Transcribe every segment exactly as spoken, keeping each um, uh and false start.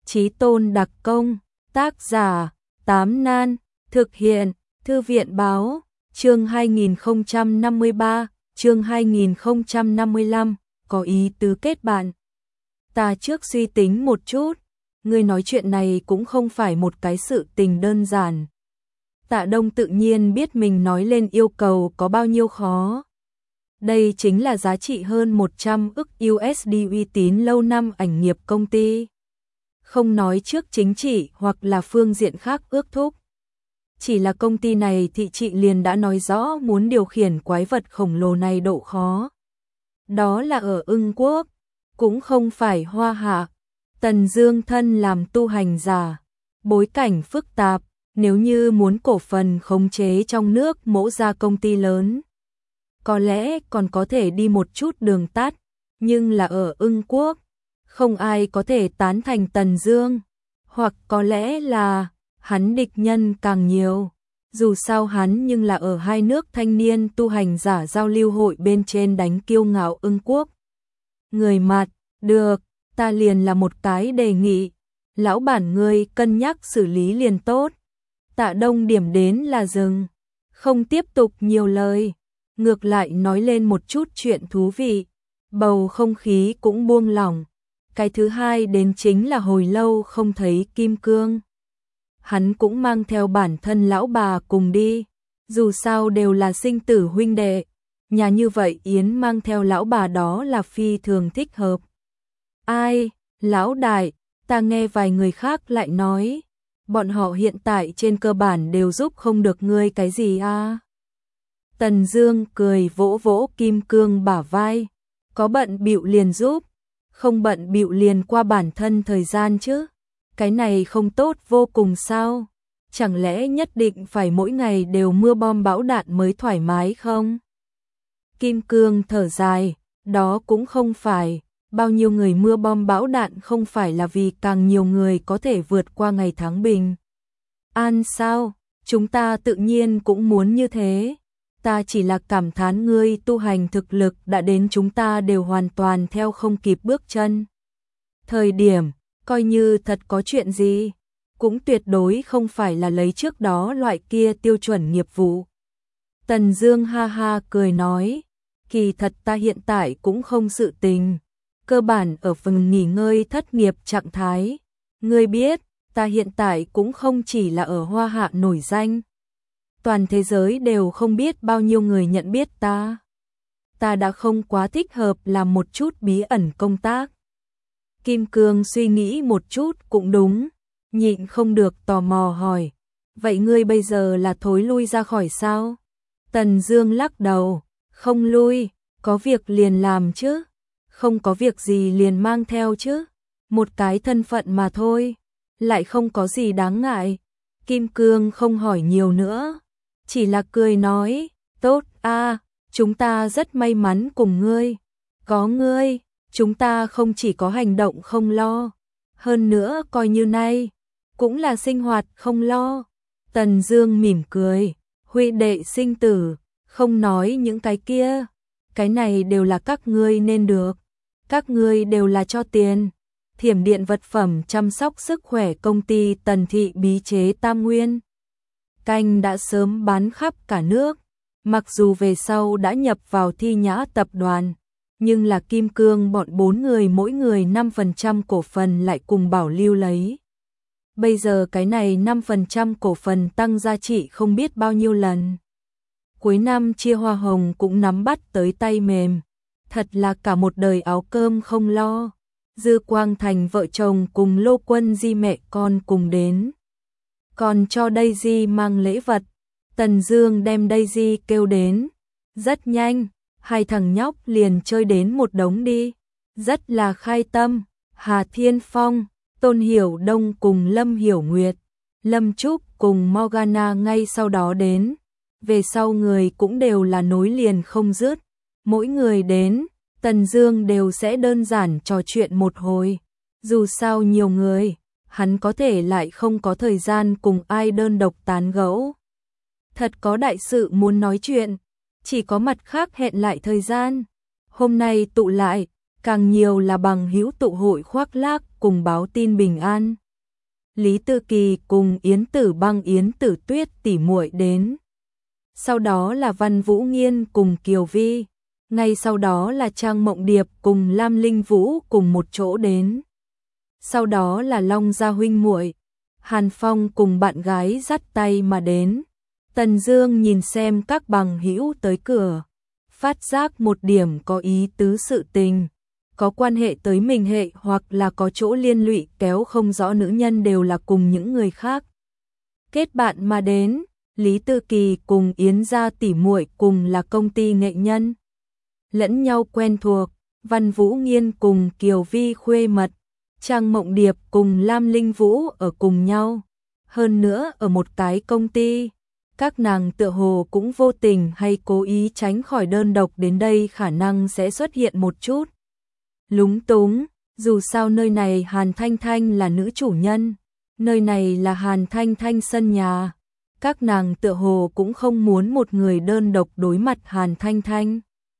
Chí Tôn đặc công, tác giả, Tám Nan, thực hiện, Thư viện báo, chương hai nghìn không trăm năm mươi ba, chương hai nghìn không trăm năm mươi lăm, có ý tứ kết bạn. Ta trước suy tính một chút, ngươi nói chuyện này cũng không phải một cái sự tình đơn giản. Tạ Đông tự nhiên biết mình nói lên yêu cầu có bao nhiêu khó. Đây chính là giá trị hơn một trăm ức u ét đê uy tín lâu năm ảnh nghiệp công ty. Không nói trước chính trị hoặc là phương diện khác ước thúc. Chỉ là công ty này thị trị liền đã nói rõ muốn điều khiển quái vật khổng lồ này độ khó. Đó là ở Ưng Quốc, cũng không phải Hoa Hạ. Tần Dương thân làm tu hành giả, bối cảnh phức tạp, nếu như muốn cổ phần khống chế trong nước mỗ ra công ty lớn. Có lẽ còn có thể đi một chút đường tắt, nhưng là ở Ưng Quốc, không ai có thể tán thành Tần Dương, hoặc có lẽ là hắn địch nhân càng nhiều. Dù sao hắn nhưng là ở hai nước thanh niên tu hành giả giao lưu hội bên trên đánh kiêu ngạo Ưng Quốc. Người mặt, được, ta liền là một cái đề nghị, lão bản ngươi cân nhắc xử lý liền tốt. Tạ Đông điểm đến là dừng, không tiếp tục nhiều lời, ngược lại nói lên một chút chuyện thú vị, bầu không khí cũng buông lỏng. Cái thứ hai đến chính là hồi lâu không thấy Kim Cương. Hắn cũng mang theo bản thân lão bà cùng đi, dù sao đều là sinh tử huynh đệ, nhà như vậy Yến mang theo lão bà đó là phi thường thích hợp. Ai, lão đại, ta nghe vài người khác lại nói, bọn họ hiện tại trên cơ bản đều giúp không được ngươi cái gì à. Tần Dương cười vỗ vỗ Kim Cương bả vai, có bận bịu liền giúp, không bận bịu liền qua bản thân thời gian chứ. Cái này không tốt vô cùng sao? Chẳng lẽ nhất định phải mỗi ngày đều mưa bom bão đạn mới thoải mái không? Kim Cương thở dài, đó cũng không phải, bao nhiêu người mưa bom bão đạn không phải là vì càng nhiều người có thể vượt qua ngày tháng bình an sao? Chúng ta tự nhiên cũng muốn như thế. Ta chỉ là cảm thán ngươi tu hành thực lực đã đến chúng ta đều hoàn toàn theo không kịp bước chân. Thời điểm, coi như thật có chuyện gì, cũng tuyệt đối không phải là lấy trước đó loại kia tiêu chuẩn nghiệp vụ. Tần Dương ha ha cười nói, kỳ thật ta hiện tại cũng không sự tình, cơ bản ở phần nghỉ ngơi thất nghiệp trạng thái. Ngươi biết, ta hiện tại cũng không chỉ là ở Hoa Hạ nổi danh. Toàn thế giới đều không biết bao nhiêu người nhận biết ta. Ta đã không quá thích hợp làm một chút bí ẩn công tác. Kim Cương suy nghĩ một chút cũng đúng, nhịn không được tò mò hỏi, vậy ngươi bây giờ là thối lui ra khỏi sao? Tần Dương lắc đầu, không lui, có việc liền làm chứ, không có việc gì liền mang theo chứ, một cái thân phận mà thôi, lại không có gì đáng ngại. Kim Cương không hỏi nhiều nữa, chỉ là cười nói, tốt a, chúng ta rất may mắn cùng ngươi, có ngươi, chúng ta không chỉ có hành động không lo, hơn nữa coi như nay, cũng là sinh hoạt không lo. Tần Dương mỉm cười, huy đệ sinh tử, không nói những cái kia, cái này đều là các ngươi nên được, các ngươi đều là cho tiền. Thiểm điện vật phẩm chăm sóc sức khỏe công ty Tần Thị bí chế Tam Nguyên Canh đã sớm bán khắp cả nước, mặc dù về sau đã nhập vào Thi Nhã tập đoàn, nhưng là Kim Cương bọn bốn người mỗi người năm phần trăm cổ phần lại cùng bảo lưu lấy. Bây giờ cái này năm phần trăm cổ phần tăng giá trị không biết bao nhiêu lần. Cuối năm chia hoa hồng cũng nắm bắt tới tay mềm, thật là cả một đời áo cơm không lo. Dư Quang Thành vợ chồng cùng Lô Quân Di mẹ con cùng đến. Còn cho Daisy mang lễ vật, Tần Dương đem Daisy kêu đến. Rất nhanh, hai thằng nhóc liền chơi đến một đống đi. Rất là khai tâm, Hà Thiên Phong, Tôn Hiểu Đông cùng Lâm Hiểu Nguyệt, Lâm Trúc cùng Morgana ngay sau đó đến. Về sau người cũng đều là nối liền không dứt. Mỗi người đến, Tần Dương đều sẽ đơn giản trò chuyện một hồi. Dù sao nhiều người, hắn có thể lại không có thời gian cùng ai đơn độc tán gẫu. Thật có đại sự muốn nói chuyện, chỉ có mặt khác hẹn lại thời gian. Hôm nay tụ lại, càng nhiều là bằng hữu tụ hội khoác lác cùng báo tin bình an. Lý Tư Kỳ cùng Yến Tử Băng Yến Tử Tuyết tỉ muội đến. Sau đó là Văn Vũ Nghiên cùng Kiều Vi. Ngay sau đó là Trang Mộng Điệp cùng Lam Linh Vũ cùng một chỗ đến. Sau đó là Long Gia huynh muội, Hàn Phong cùng bạn gái dắt tay mà đến. Tần Dương nhìn xem các bằng hữu tới cửa, phát giác một điểm có ý tứ sự tình, có quan hệ tới mình hệ hoặc là có chỗ liên lụy kéo không rõ nữ nhân đều là cùng những người khác kết bạn mà đến. Lý Tư Kỳ cùng Yến gia tỷ muội cùng là công ty nghệ nhân, lẫn nhau quen thuộc. Văn Vũ Nghiên cùng Kiều Vi khuê mật, Trang Mộng Điệp cùng Lam Linh Vũ ở cùng nhau, hơn nữa ở một cái công ty. Các nàng tựa hồ cũng vô tình hay cố ý tránh khỏi đơn độc đến đây khả năng sẽ xuất hiện một chút lúng túng. Dù sao nơi này Hàn Thanh Thanh là nữ chủ nhân, nơi này là Hàn Thanh Thanh sân nhà. Các nàng tựa hồ cũng không muốn một người đơn độc đối mặt Hàn Thanh Thanh.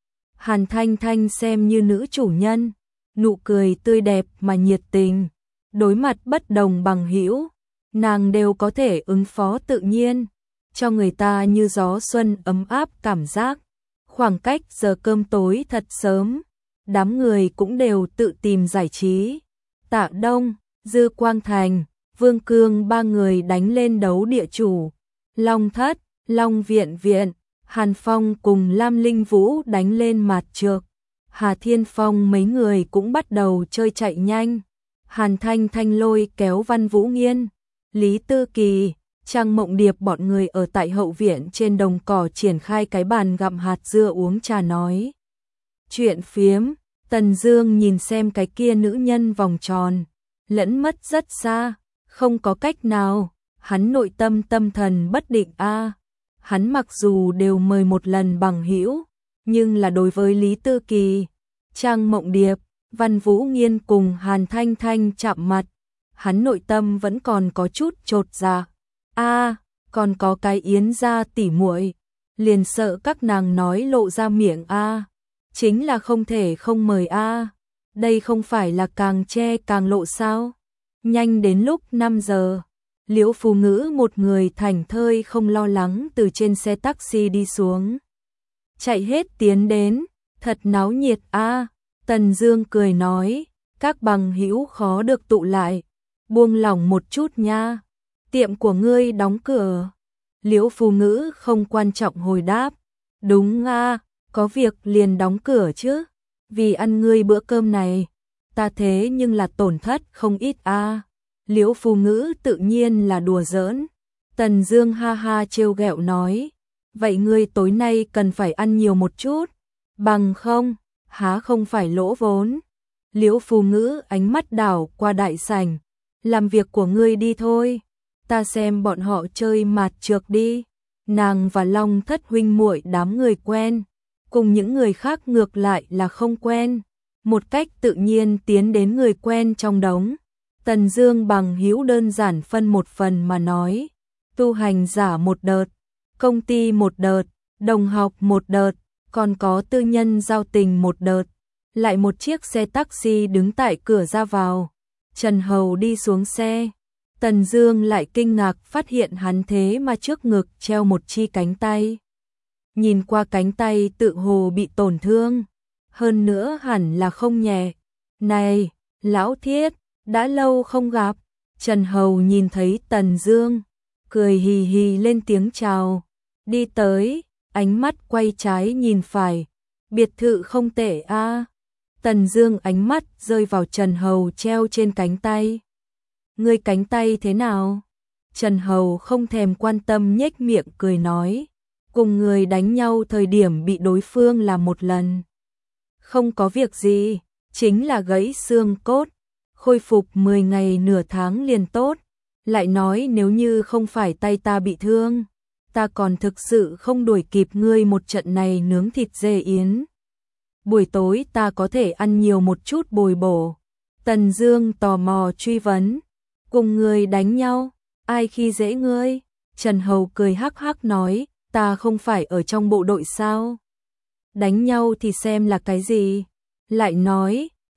Hàn Thanh Thanh xem như nữ chủ nhân, nụ cười tươi đẹp mà nhiệt tình, đối mặt bất đồng bằng hữu, nàng đều có thể ứng phó tự nhiên, cho người ta như gió xuân ấm áp cảm giác. Khoảng cách giờ cơm tối thật sớm, đám người cũng đều tự tìm giải trí. Tạ Đông, Dư Quang Thành, Vương Cương ba người đánh lên đấu địa chủ. Long Thất, Long Viện Viện, Hàn Phong cùng Lam Linh Vũ đánh lên mạt trược. Hà Thiên Phong mấy người cũng bắt đầu chơi chạy nhanh. Hàn Thanh Thanh lôi kéo Văn Vũ Nghiên, Lý Tư Kỳ, Trang Mộng Điệp bọn người ở tại hậu viện trên đồng cỏ triển khai cái bàn gặm hạt dưa uống trà nói chuyện phiếm. Tần Dương nhìn xem cái kia nữ nhân vòng tròn, lẫn mất rất xa, không có cách nào, hắn nội tâm tâm thần bất định a. À. Hắn mặc dù đều mời một lần bằng hữu, nhưng là đối với Lý Tư Kỳ, Trang Mộng Điệp, Văn Vũ Nghiên cùng Hàn Thanh Thanh chạm mặt, hắn nội tâm vẫn còn có chút chột dạ. A, à, còn có cái Yến gia tỷ muội, liền sợ các nàng nói lộ ra miệng a, à. Chính là không thể không mời a. À. Đây không phải là càng che càng lộ sao? Nhanh đến lúc năm giờ, Liễu Phù Ngữ một người thảnh thơi không lo lắng từ trên xe taxi đi xuống, chạy hết tiến đến, thật náo nhiệt a. À. Tần Dương cười nói, các bằng hữu khó được tụ lại, buông lỏng một chút nha. Tiệm của ngươi đóng cửa. Liễu Phù Ngữ không quan trọng hồi đáp, đúng a, à, có việc liền đóng cửa chứ, vì ăn ngươi bữa cơm này, ta thế nhưng là tổn thất không ít a. À. Liễu Phù Ngữ tự nhiên là đùa giỡn. Tần Dương ha ha trêu ghẹo nói, vậy ngươi tối nay cần phải ăn nhiều một chút, bằng không, há không phải lỗ vốn. Liễu Phù Ngữ ánh mắt đảo qua đại sảnh, làm việc của ngươi đi thôi, ta xem bọn họ chơi mạt trược đi. Nàng và Long Thất huynh muội đám người quen, cùng những người khác ngược lại là không quen, một cách tự nhiên tiến đến người quen trong đống. Tần Dương bằng hữu đơn giản phân một phần mà nói, tu hành giả một đợt, công ty một đợt, đồng học một đợt, còn có tư nhân giao tình một đợt. Lại một chiếc xe taxi đứng tại cửa ra vào. Trần Hầu đi xuống xe, Tần Dương lại kinh ngạc phát hiện hắn thế mà trước ngực treo một chi cánh tay. Nhìn qua cánh tay tự hồ bị tổn thương, hơn nữa hẳn là không nhẹ. Này, lão Thiết, đã lâu không gặp. Trần Hầu nhìn thấy Tần Dương, cười hì hì lên tiếng chào, đi tới, ánh mắt quay trái nhìn phải, biệt thự không tệ a. À. Tần Dương ánh mắt rơi vào Trần Hầu treo trên cánh tay. Ngươi cánh tay thế nào? Trần Hầu không thèm quan tâm nhếch miệng cười nói, cùng người đánh nhau thời điểm bị đối phương làm một lần. Không có việc gì, chính là gãy xương cốt, khôi phục mười ngày nửa tháng liền tốt. Lại nói nếu như không phải tay ta bị thương, ta còn thực sự không đuổi kịp ngươi một trận này nướng thịt dê yến. Buổi tối ta có thể ăn nhiều một chút bồi bổ. Tần Dương tò mò truy vấn, cùng người đánh nhau, ai khi dễ ngươi? Trần Hầu cười hắc hắc nói, ta không phải ở trong bộ đội sao? Đánh nhau thì xem là cái gì? Lại nói,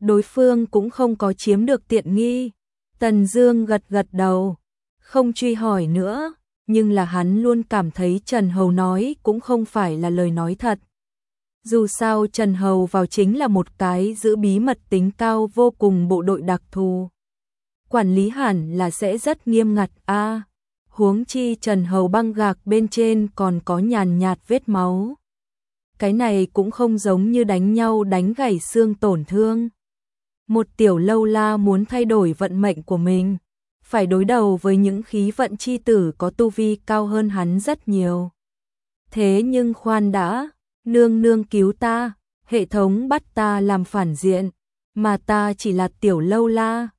đối phương cũng không có chiếm được tiện nghi. Tần Dương gật gật đầu, không truy hỏi nữa, nhưng là hắn luôn cảm thấy Trần Hầu nói cũng không phải là lời nói thật. Dù sao Trần Hầu vào chính là một cái giữ bí mật tính cao vô cùng bộ đội đặc thù. Quản lý hẳn là sẽ rất nghiêm ngặt a. À, huống chi Trần Hầu băng gạc bên trên còn có nhàn nhạt vết máu. Cái này cũng không giống như đánh nhau đánh gãy xương tổn thương. Một tiểu lâu la muốn thay đổi vận mệnh của mình, phải đối đầu với những khí vận chi tử có tu vi cao hơn hắn rất nhiều. Thế nhưng khoan đã, nương nương cứu ta, hệ thống bắt ta làm phản diện, mà ta chỉ là tiểu lâu la,